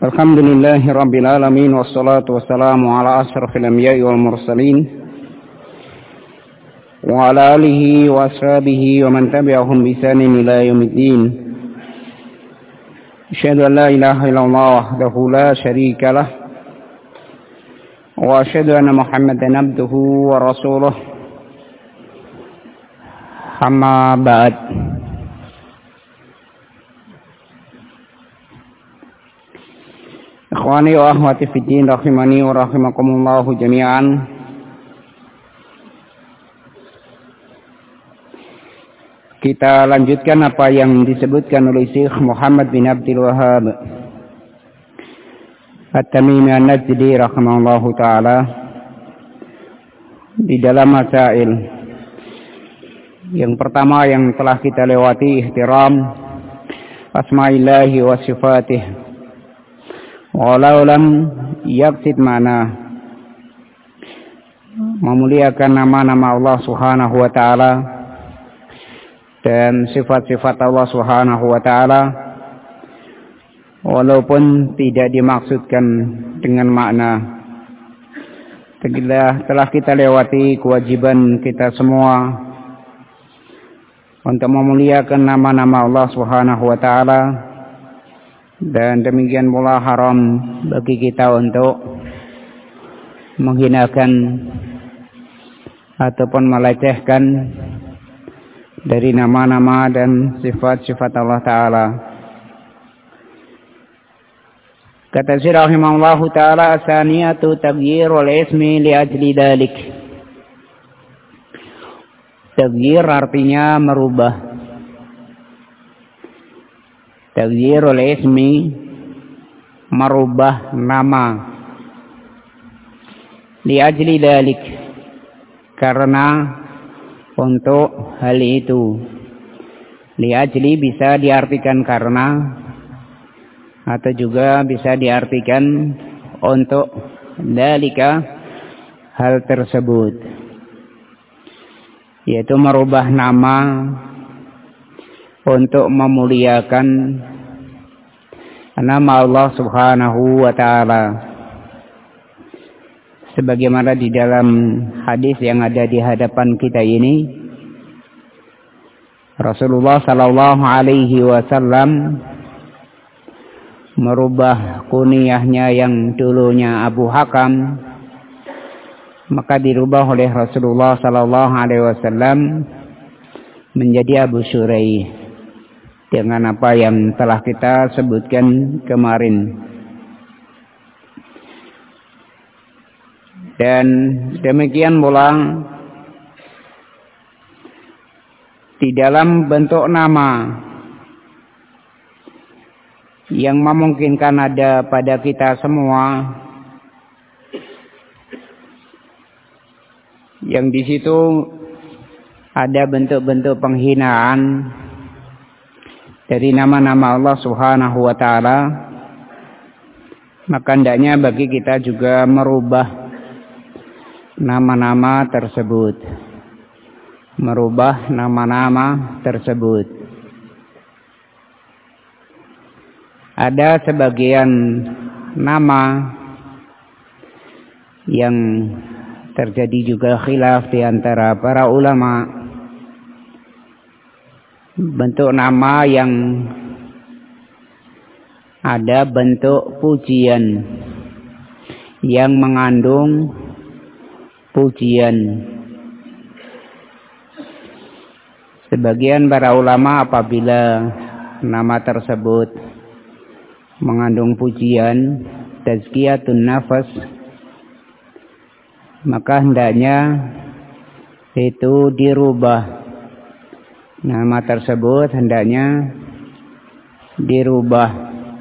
Alhamdulillahi Rabbil Alamin. Wassalatu wassalamu ala ashrafil anbiya'i wal mursalin wa ala alihi wa ashabihi wa man tabi'ahum bi ihsanin ila yaumiddin. Asyhadu an la ilaha illallah wahdahu la syarika lah wa asyhadu anna Muhammadan abduhu wa rasuluh. Amma ba'd. Ikhwani wa akhwati fiddin rahimani wa rahimakumullahu jami'an. Kita lanjutkan apa yang disebutkan oleh Syekh Muhammad bin Abdul Wahhab At-Tamimi An-Najdi rahimahullahu taala di dalam masail. Yang pertama yang telah kita lewati, ihtiram asma'illahi wa sifatih walau lam yaqsid mana, memuliakan nama-nama Allah Subhanahu wa taala dan sifat-sifat Allah Subhanahu wa taala walaupun tidak dimaksudkan dengan makna. Telah kita lewati kewajiban kita semua untuk memuliakan nama-nama Allah Subhanahu wa taala, dan demikian pula haram bagi kita untuk menghinakan ataupun melecehkan dari nama-nama dan sifat-sifat Allah Ta'ala. Kata Syekh rahimahullahu ta'ala, asaniyatu taghyirul ismi li ajli dalik. Taghyir artinya merubah. Taghyirul ismi, merubah nama. Li ajli dalik, karena untuk hal itu. Li ajli bisa diartikan karena, atau juga bisa diartikan untuk dalika, hal tersebut, yaitu merubah nama untuk memuliakan nama Allah Subhanahu wa taala, sebagaimana di dalam hadis yang ada di hadapan kita ini, Rasulullah sallallahu alaihi wasallam merubah kunyahnya yang dulunya Abu Hakam, maka dirubah oleh Rasulullah sallallahu alaihi wasallam menjadi Abu Syuraih, dengan apa yang telah kita sebutkan kemarin. Dan demikian pula di dalam bentuk nama yang memungkinkan ada pada kita semua, yang di situ ada bentuk-bentuk penghinaan dari nama-nama Allah Subhanahu wa taala, maka hendaknya bagi kita juga merubah nama-nama tersebut. Merubah nama-nama tersebut. Ada sebagian nama yang terjadi juga khilaf di antara para ulama. Bentuk nama yang ada bentuk pujian, yang mengandung pujian. Sebagian para ulama apabila nama tersebut mengandung pujian, tazkiyatun nafas, maka hendaknya itu dirubah. Nama tersebut hendaknya dirubah.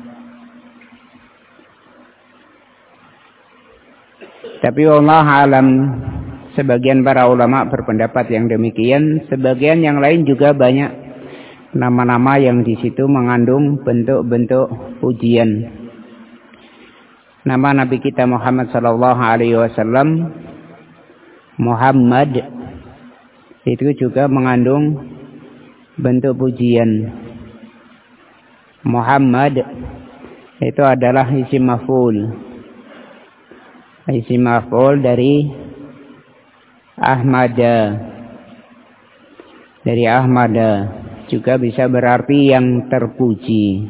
Tapi wallahu alam, sebagian para ulama berpendapat yang demikian. Sebagian yang lain juga banyak nama-nama yang di situ mengandung bentuk-bentuk pujian. Nama Nabi kita Muhammad sallallahu alaihi wasallam, Muhammad, itu juga mengandung bentuk pujian. Muhammad itu adalah isim maf'ul. Isim maf'ul dari Ahmada. Dari Ahmada juga bisa berarti yang terpuji.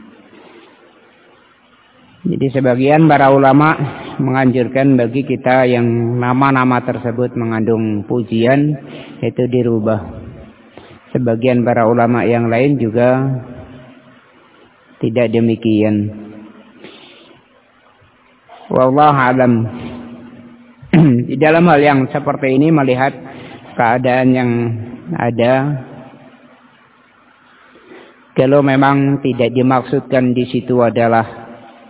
Jadi sebagian para ulama menganjurkan bagi kita yang nama-nama tersebut mengandung pujian itu dirubah. Sebagian para ulama yang lain juga tidak demikian. Wallahu a'lam. Di dalam hal yang seperti ini melihat keadaan yang ada, kalau memang tidak dimaksudkan di situ adalah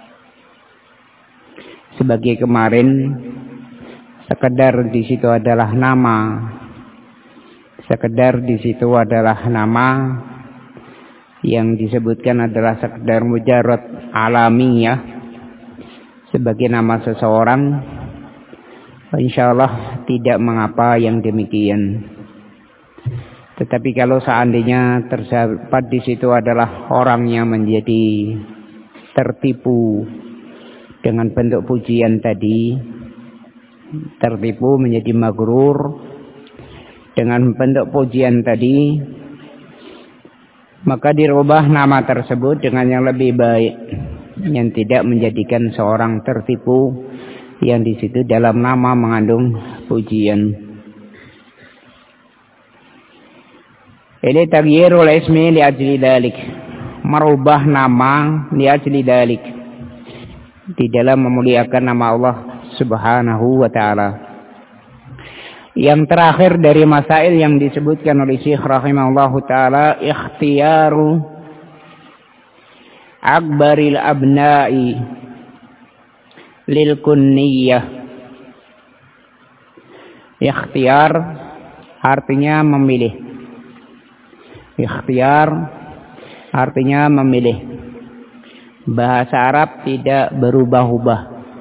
sebagai kemarin, sekedar di situ adalah nama, sekedar di situ adalah nama yang disebutkan adalah sekedar mujarrad alamiah sebagai nama seseorang, insyaallah tidak mengapa yang demikian. Tetapi kalau seandainya terdapat di situ adalah orang yang menjadi tertipu dengan bentuk pujian tadi, tertipu menjadi magrur dengan bentuk pujian tadi, maka dirubah nama tersebut dengan yang lebih baik, yang tidak menjadikan seorang tertipu yang di situ dalam nama mengandung pujian. Ini taghyirul ismi li ajli dalik, merubah nama li ajli dalik, di dalam memuliakan nama Allah Subhanahu wa ta'ala. Yang terakhir dari masail yang disebutkan oleh Syekh rahimahullahu ta'ala, ikhtiyaru akbaril abna'i lil kunniyah. Ikhtiyar artinya memilih. Ikhtiyar artinya memilih. Bahasa Arab tidak berubah-ubah.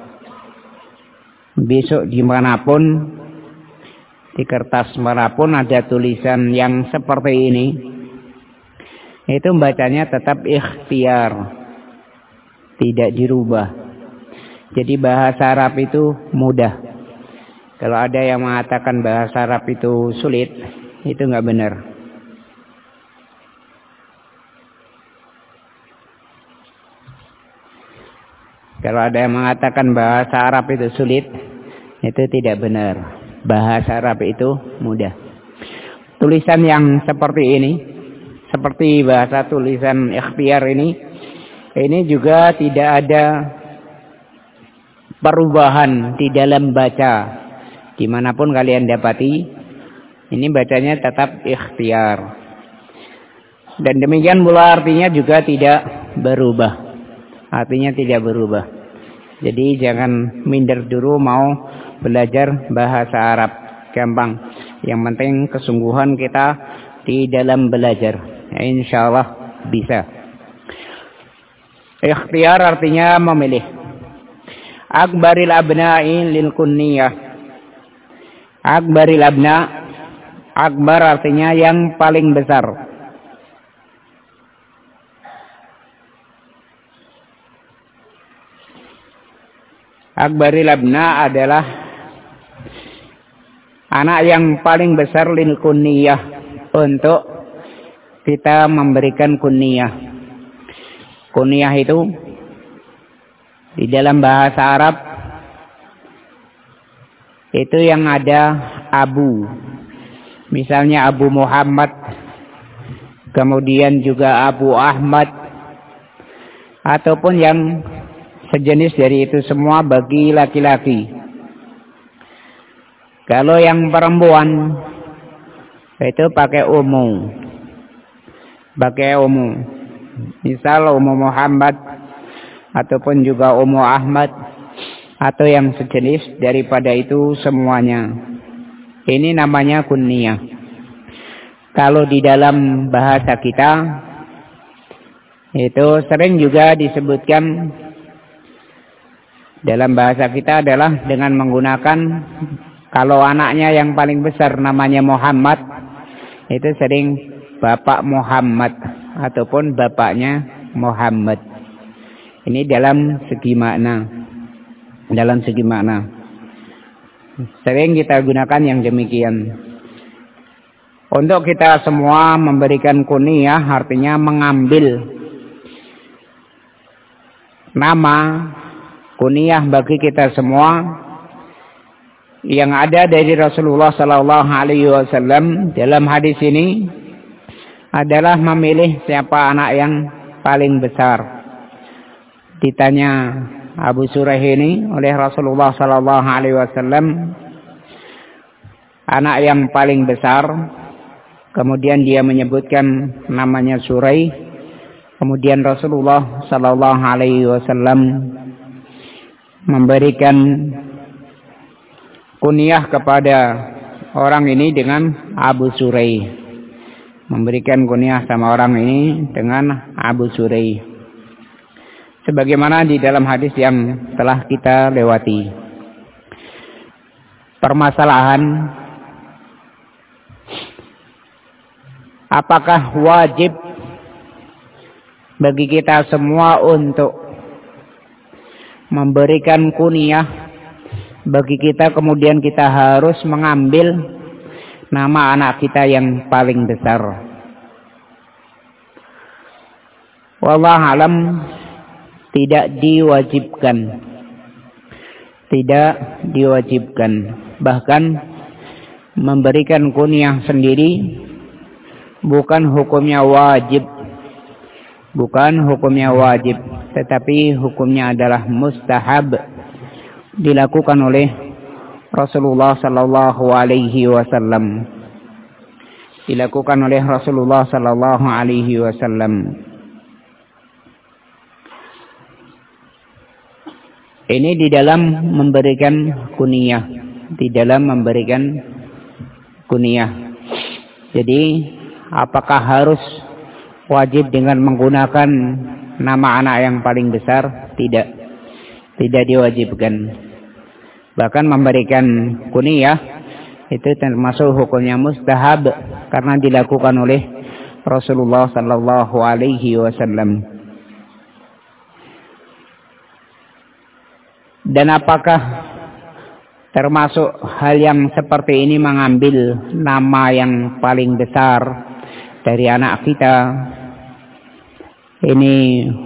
Besok dimanapun, di kertas manapun ada tulisan yang seperti ini, itu bacanya tetap ikhtiar, tidak dirubah. Jadi bahasa Arab itu mudah. Kalau ada yang mengatakan bahasa Arab itu sulit, itu nggak benar. Kalau ada yang mengatakan bahasa Arab itu sulit, itu tidak benar. Bahasa Arab itu mudah. Tulisan yang seperti ini, seperti bahasa tulisan ikhtiar ini juga tidak ada perubahan di dalam baca. Dimanapun kalian dapati, ini bacanya tetap ikhtiar. Dan demikian pula artinya juga tidak berubah. Artinya tidak berubah. Jadi jangan minder dulu mau belajar bahasa Arab. Gampang. Yang penting kesungguhan kita di dalam belajar. Ya, insyaallah bisa. Ikhtiar artinya memilih. Akbaril abna'i lil kunniyah. Akbaril abna. Akbar artinya yang paling besar. Akbaril abna adalah anak yang paling besar lil kunniyah, untuk kita memberikan kunniyah. Kunniyah itu di dalam bahasa Arab itu yang ada Abu. Misalnya Abu Muhammad, kemudian juga Abu Ahmad, ataupun yang sejenis dari itu semua bagi laki-laki. Kalau yang perempuan itu pakai umum. Pakai umum. Misal umum Muhammad ataupun juga umum Ahmad atau yang sejenis daripada itu semuanya. Ini namanya kunniyah. Kalau di dalam bahasa kita itu sering juga disebutkan dalam bahasa kita adalah dengan menggunakan, kalau anaknya yang paling besar namanya Muhammad, itu sering Bapak Muhammad ataupun bapaknya Muhammad. Ini dalam segi makna. Dalam segi makna. Sering kita gunakan yang demikian. Untuk kita semua memberikan kunyah artinya mengambil nama kunyah bagi kita semua yang ada dari Rasulullah sallallahu alaihi wasallam dalam hadis ini adalah memilih siapa anak yang paling besar. Ditanya Abu Surah ini oleh Rasulullah sallallahu alaihi wasallam, anak yang paling besar. Kemudian dia menyebutkan namanya Suraih. Kemudian Rasulullah sallallahu alaihi wasallam memberikan kunyah kepada orang ini dengan Abu Suraih. Memberikan kunyah sama orang ini dengan Abu Suraih. Sebagaimana di dalam hadis yang telah kita lewati. Permasalahan, apakah wajib bagi kita semua untuk memberikan kunyah bagi kita, kemudian kita harus mengambil nama anak kita yang paling besar? Wallahu alam, tidak diwajibkan. Tidak diwajibkan. Bahkan memberikan kunyah sendiri bukan hukumnya wajib. Bukan hukumnya wajib, tetapi hukumnya adalah mustahab, dilakukan oleh Rasulullah sallallahu alaihi wasallam. Dilakukan oleh Rasulullah sallallahu alaihi wasallam. Ini di dalam memberikan kunyah, di dalam memberikan kunyah. Jadi, apakah harus wajib dengan menggunakan nama anak yang paling besar? Tidak. Tidak diwajibkan. Bahkan memberikan kunyah itu termasuk hukumnya mustahab karena dilakukan oleh Rasulullah sallallahu alaihi wasallam. Dan apakah termasuk hal yang seperti ini mengambil nama yang paling besar dari anak kita? Ini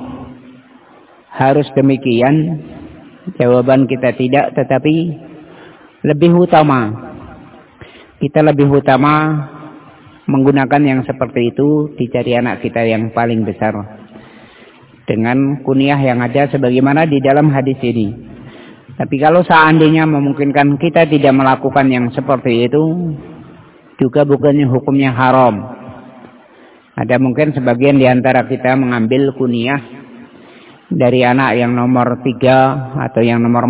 harus demikian? Jawaban kita tidak, tetapi lebih utama. Kita lebih utama menggunakan yang seperti itu dicari anak kita yang paling besar. Dengan kunyah yang ada sebagaimana di dalam hadis ini. Tapi kalau seandainya memungkinkan kita tidak melakukan yang seperti itu, juga bukannya hukumnya haram. Ada mungkin sebagian di antara kita mengambil kunyah dari anak yang nomor 3 atau yang nomor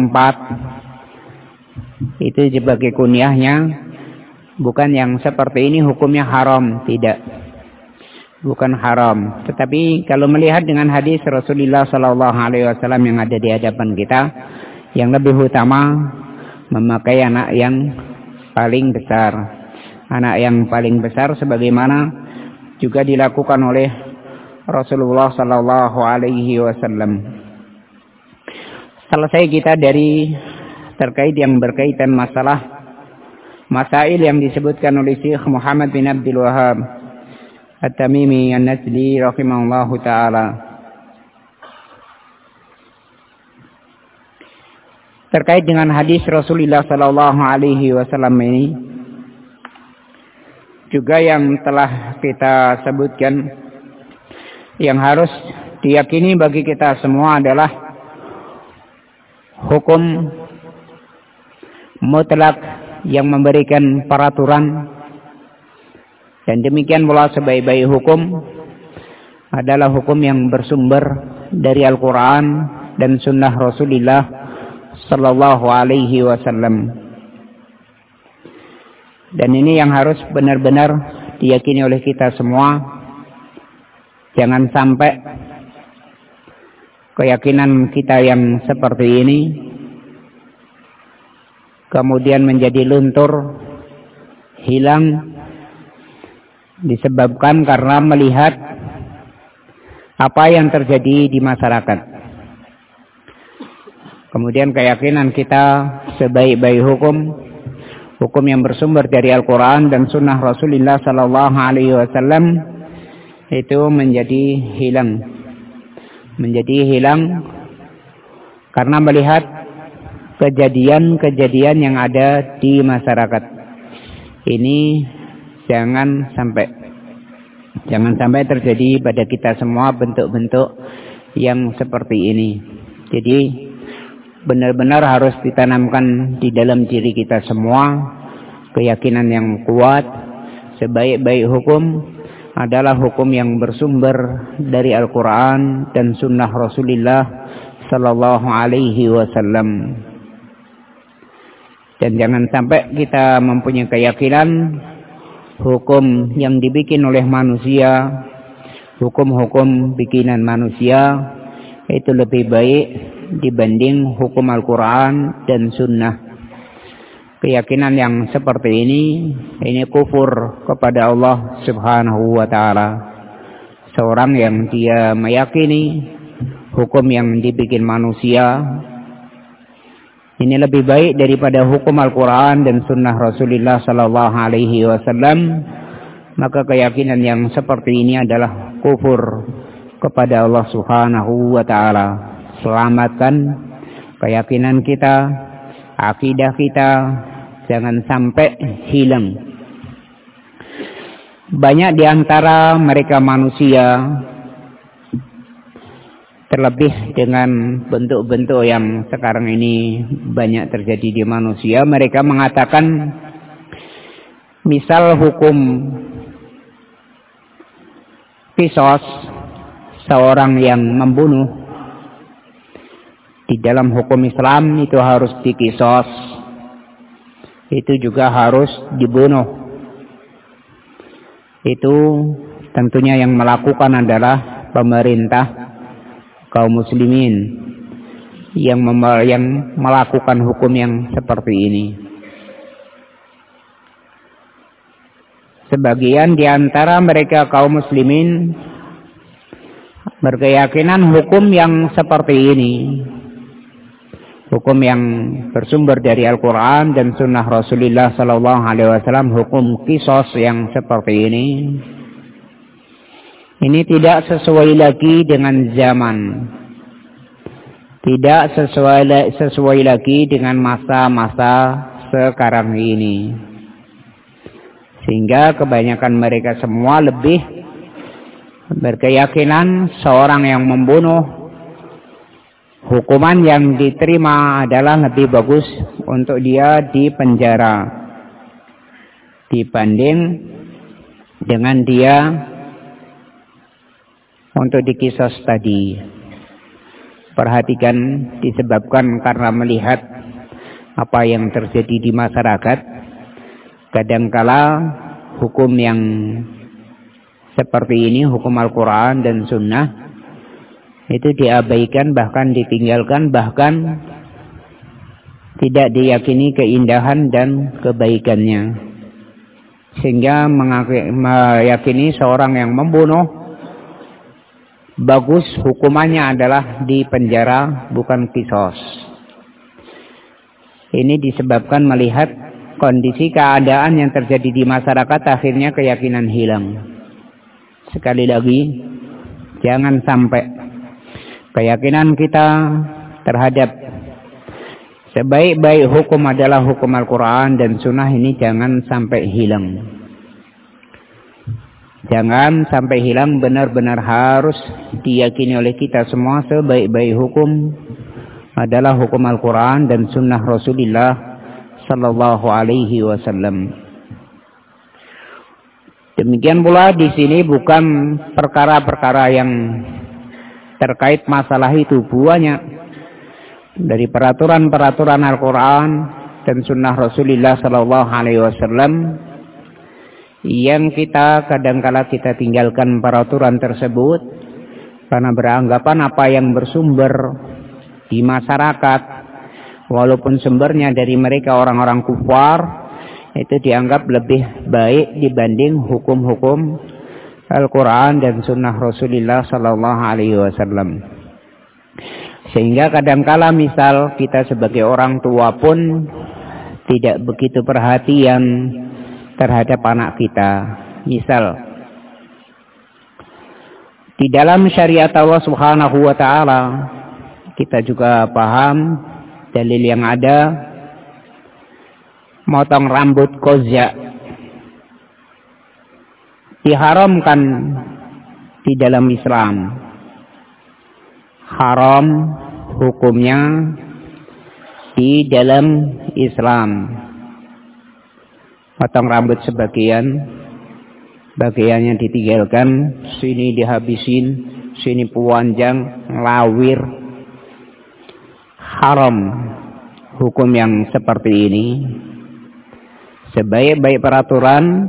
4. Itu sebagai kunyahnya. Bukan yang seperti ini hukumnya haram. Tidak. Bukan haram. Tetapi kalau melihat dengan hadis Rasulullah SAW yang ada di hadapan kita, yang lebih utama memakai anak yang paling besar. Anak yang paling besar sebagaimana juga dilakukan oleh Rasulullah sallallahu alaihi wasallam. Selesai kita dari terkait yang berkaitan masail yang disebutkan oleh Syekh Muhammad bin Abdul Wahhab At-Tamimi An-Najdi rahimahullahu taala. Terkait dengan hadis Rasulullah sallallahu alaihi wasallam ini juga yang telah kita sebutkan, yang harus diyakini bagi kita semua adalah hukum mutlak yang memberikan peraturan, dan demikian pula sebaik-baik hukum adalah hukum yang bersumber dari Al-Quran dan Sunnah Rasulullah sallallahu alaihi wasallam. Dan ini yang harus benar-benar diyakini oleh kita semua. Jangan sampai keyakinan kita yang seperti ini kemudian menjadi luntur, hilang, disebabkan karena melihat apa yang terjadi di masyarakat. Kemudian keyakinan kita sebaik-baik hukum yang bersumber dari Al-Quran dan Sunnah Rasulullah Sallallahu Alaihi Wasallam itu menjadi hilang karena melihat kejadian-kejadian yang ada di masyarakat. Ini jangan sampai terjadi pada kita semua bentuk-bentuk yang seperti ini. Jadi benar-benar harus ditanamkan di dalam diri kita semua keyakinan yang kuat. Sebaik-baik hukum adalah hukum yang bersumber dari Al-Quran dan Sunnah Rasulullah Sallallahu Alaihi Wasallam. Dan jangan sampai kita mempunyai keyakinan hukum yang dibikin oleh manusia, hukum-hukum bikinan manusia itu lebih baik dibanding hukum Al-Quran dan Sunnah. Keyakinan yang seperti ini kufur kepada Allah Subhanahu wa Ta'ala. Seorang yang dia meyakini hukum yang dibikin manusia ini lebih baik daripada hukum Al-Quran dan Sunnah Rasulullah Sallallahu Alaihi Wasallam, maka keyakinan yang seperti ini adalah kufur kepada Allah Subhanahu wa Ta'ala. Selamatkan keyakinan kita, akidah kita, jangan sampai hilang. Banyak di antara mereka manusia, terlebih dengan bentuk-bentuk yang sekarang ini banyak terjadi di manusia, mereka mengatakan misal hukum qisas, seorang yang membunuh di dalam hukum Islam itu harus diqisas, itu juga harus dibunuh. Itu tentunya yang melakukan adalah pemerintah kaum muslimin yang melakukan hukum yang seperti ini. Sebagian di antara mereka kaum muslimin berkeyakinan hukum yang seperti ini, hukum yang bersumber dari Al-Quran dan Sunnah Rasulullah Sallallahu Alaihi Wasallam, hukum qisas yang seperti ini tidak sesuai lagi dengan zaman, tidak sesuai lagi dengan masa-masa sekarang ini, sehingga kebanyakan mereka semua lebih berkeyakinan seorang yang membunuh, hukuman yang diterima adalah lebih bagus untuk dia dipenjara dibanding dengan dia untuk diqisas tadi. Perhatikan, disebabkan karena melihat apa yang terjadi di masyarakat, kadangkala hukum yang seperti ini, hukum Al-Quran dan Sunnah, itu diabaikan, bahkan ditinggalkan, bahkan tidak diyakini keindahan dan kebaikannya, sehingga meyakini seorang yang membunuh bagus hukumannya adalah di penjara, bukan qisas. Ini disebabkan melihat kondisi keadaan yang terjadi di masyarakat, akhirnya keyakinan hilang. Sekali lagi, jangan sampai keyakinan kita terhadap sebaik-baik hukum adalah hukum Al-Quran dan Sunnah ini jangan sampai hilang. Jangan sampai hilang, benar-benar harus diyakini oleh kita semua sebaik-baik hukum adalah hukum Al-Quran dan Sunnah Rasulullah Sallallahu Alaihi Wasallam. Demikian pula di sini bukan perkara-perkara yang terkait masalah itu, banyak dari peraturan-peraturan Al-Quran dan Sunnah Rasulullah Sallallahu Alaihi Wasallam yang kita kadangkala kita tinggalkan peraturan tersebut karena beranggapan apa yang bersumber di masyarakat, walaupun sumbernya dari mereka orang-orang kufar, itu dianggap lebih baik dibanding hukum-hukum Al-Quran dan Sunnah Rasulullah Sallallahu Alaihi Wasallam. Sehingga kadangkala misal kita sebagai orang tua pun tidak begitu perhatian terhadap anak kita. Misal, di dalam syariat Allah Subhanahu wa ta'ala, kita juga paham dalil yang ada, motong rambut kozya diharamkan di dalam Islam. Haram hukumnya di dalam Islam. Potong rambut sebagian, bagiannya ditinggalkan, sini dihabisin, sini panjang, lawir. Haram hukum yang seperti ini. Sebaik-baik peraturan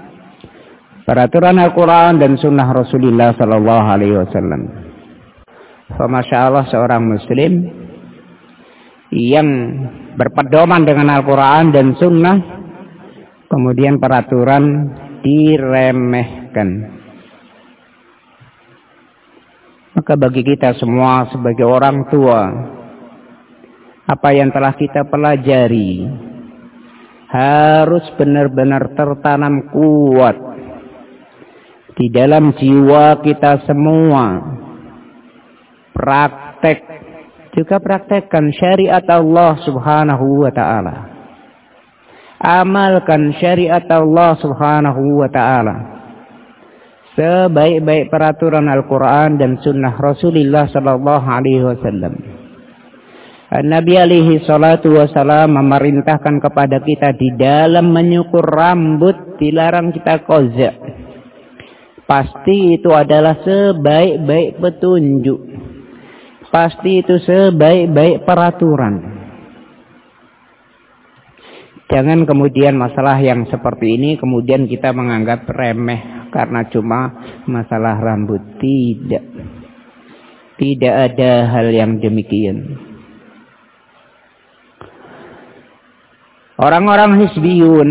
Al-Quran dan Sunnah Rasulullah Sallallahu Alaihi Wasallam. Masya Allah, seorang Muslim yang berpedoman dengan Al-Quran dan Sunnah, kemudian peraturan diremehkan. Maka bagi kita semua sebagai orang tua, apa yang telah kita pelajari harus benar-benar tertanam kuat di dalam jiwa kita semua. Praktekkan syariat Allah Subhanahu wa ta'ala. Amalkan syariat Allah Subhanahu wa ta'ala sebaik-baik peraturan Al-Quran dan Sunnah Rasulullah Sallallahu Alaihi Wasallam. Nabi alaihi salatu wassalam memerintahkan kepada kita di dalam menyukur rambut dilarang kita kozak. Pasti itu adalah sebaik-baik petunjuk. Pasti itu sebaik-baik peraturan. Jangan kemudian masalah yang seperti ini kemudian kita menganggap remeh karena cuma masalah rambut. Tidak ada hal yang demikian. Orang-orang hizbiyun,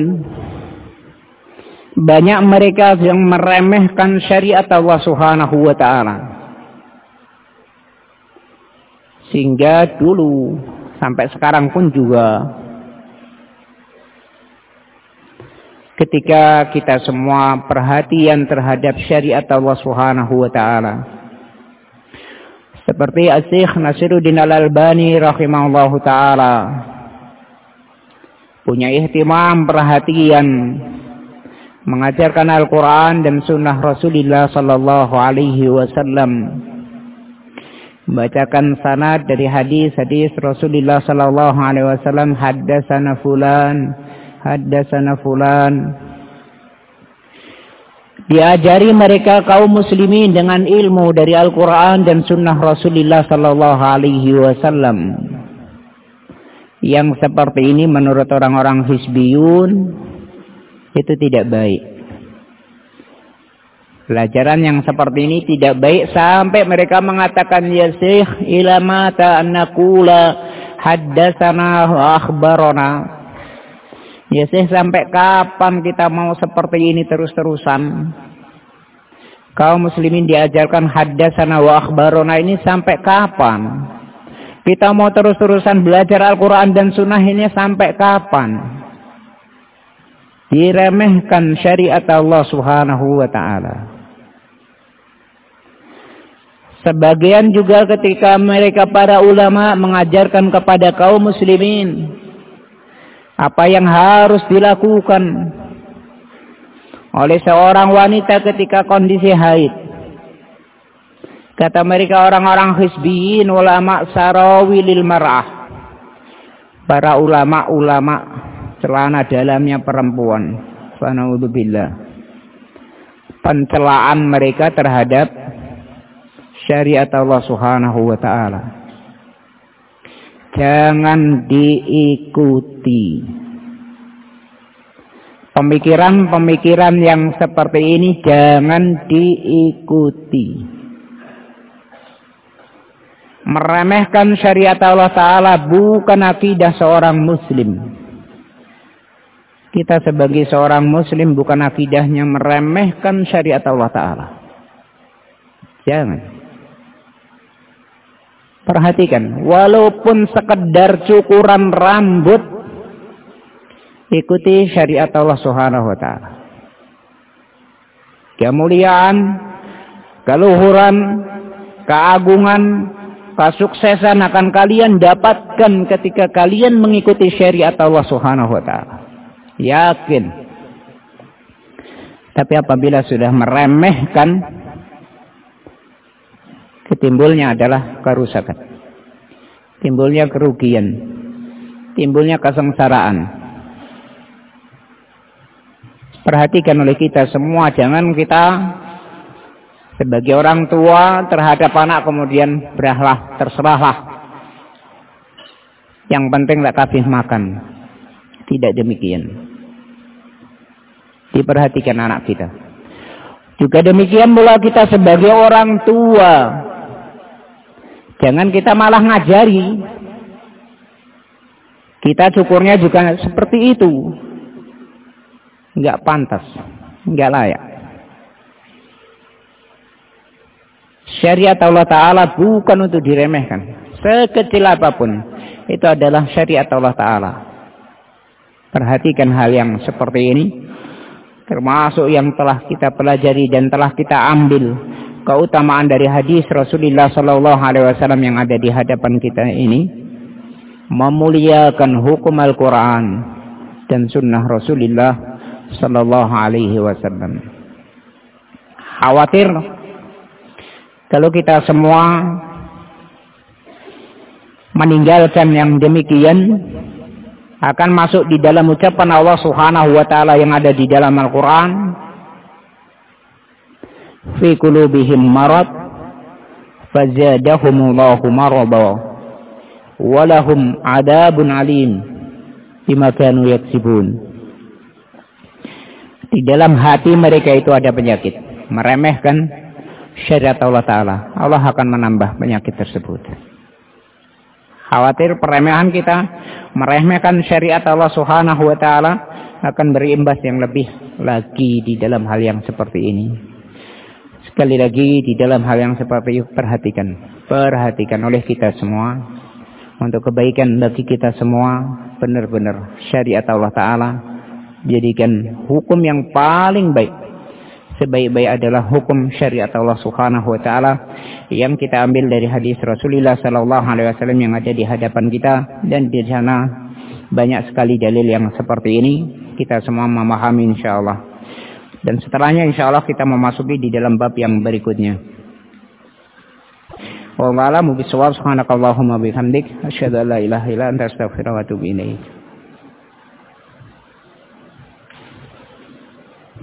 banyak mereka yang meremehkan syariat Allah Subhanahu wa ta'ala. Sehingga dulu sampai sekarang pun juga ketika kita semua perhatian terhadap syariat Allah Subhanahu wa ta'ala, seperti Asy-Syaikh Nasiruddin Al-Albani rahimahullahu ta'ala punya ihtimam perhatian mengajarkan Al-Quran dan Sunnah Rasulullah Sallallahu Alaihi Wasallam, membacakan sanad dari hadis-hadis Rasulullah Sallallahu Alaihi Wasallam, haddatsana fulan. Diajari mereka kaum muslimin dengan ilmu dari Al-Quran dan Sunnah Rasulullah Sallallahu Alaihi Wasallam. Yang seperti ini menurut orang-orang hizbiyun itu tidak baik. Pelajaran yang seperti ini tidak baik sampai mereka mengatakan, ya Syekh, ila mata an naqula haddatsana wa akhbarana. Ya Syekh, sampai kapan kita mau seperti ini terus-terusan? Kaum muslimin diajarkan haddatsana wa akhbarana ini sampai kapan? Kita mau terus-terusan belajar Al-Quran dan Sunnah ini sampai kapan? Diremehkan syariat Allah Subhanahu wa ta'ala. Sebagian juga ketika mereka para ulama mengajarkan kepada kaum muslimin apa yang harus dilakukan oleh seorang wanita ketika kondisi haid. Kata mereka orang-orang hizbiyin, ulama sarawi lil mar'ah. Para ulama-ulama celana dalamnya perempuan. Fana'udzubillah. Pencelaan mereka terhadap syariat Allah Subhanahu wa ta'ala. Jangan diikuti. Pemikiran-pemikiran yang seperti ini jangan diikuti. Meremehkan syariat Allah Ta'ala bukan akidah seorang muslim. Kita sebagai seorang muslim bukan akidahnya meremehkan syariat Allah Ta'ala. Jangan. Perhatikan, walaupun sekedar cukuran rambut, ikuti syariat Allah Subhanahu wa taala. Kemuliaan, keluhuran, keagungan, kesuksesan akan kalian dapatkan ketika kalian mengikuti syariat Allah Subhanahu wa taala. Yakin. Tapi apabila sudah meremehkan, ketimbulnya adalah kerusakan. Timbulnya kerugian. Timbulnya kesengsaraan. Perhatikan oleh kita semua, jangan kita sebagai orang tua terhadap anak kemudian berahlah, terserahlah. Yang penting tak kasih makan. Tidak demikian. Diperhatikan anak kita. Juga demikian pula kita sebagai orang tua. Jangan kita malah ngajari. Kita cukurnya juga seperti itu. Enggak pantas, enggak layak. Syariat Allah Ta'ala bukan untuk diremehkan. Sekecil apapun, itu adalah syariat Allah Ta'ala. Perhatikan hal yang seperti ini. Termasuk yang telah kita pelajari dan telah kita ambil keutamaan dari hadis Rasulullah SAW yang ada di hadapan kita ini. Memuliakan hukum Al-Quran dan sunnah Rasulullah sallallahu alaihi wasallam. Khawatir kalau kita semua meninggalkan yang demikian, akan masuk di dalam ucapan Allah Subhanahu wa taala yang ada di dalam Al-Qur'an, fi qulubihim marad fazadahumullahu marada wa lahum adabun alim bima kanu yaksibun. Di dalam hati mereka itu ada penyakit. Meremehkan syariat Allah Ta'ala. Allah akan menambah penyakit tersebut. Khawatir peremehan kita, meremehkan syariat Allah Subhanahu wa Ta'ala, akan berimbas yang lebih lagi di dalam hal yang seperti ini. Sekali lagi, di dalam hal yang seperti itu, perhatikan oleh kita semua. Untuk kebaikan bagi kita semua, benar-benar syariat Allah Ta'ala jadikan hukum yang paling baik. Sebaik-baik adalah hukum syariat Allah Subhanahu wa taala yang kita ambil dari hadis Rasulullah sallallahu alaihi wasallam yang ada di hadapan kita, dan di sana banyak sekali dalil yang seperti ini. Kita semua memahami insyaallah. Dan setelahnya insyaallah kita memasuki di dalam bab yang berikutnya. Wallahu a'lam bishawab. Subhanakallahumma bihamdik asyhadu an la ilaha illa anta astaghfiruka wa atubu ilaik.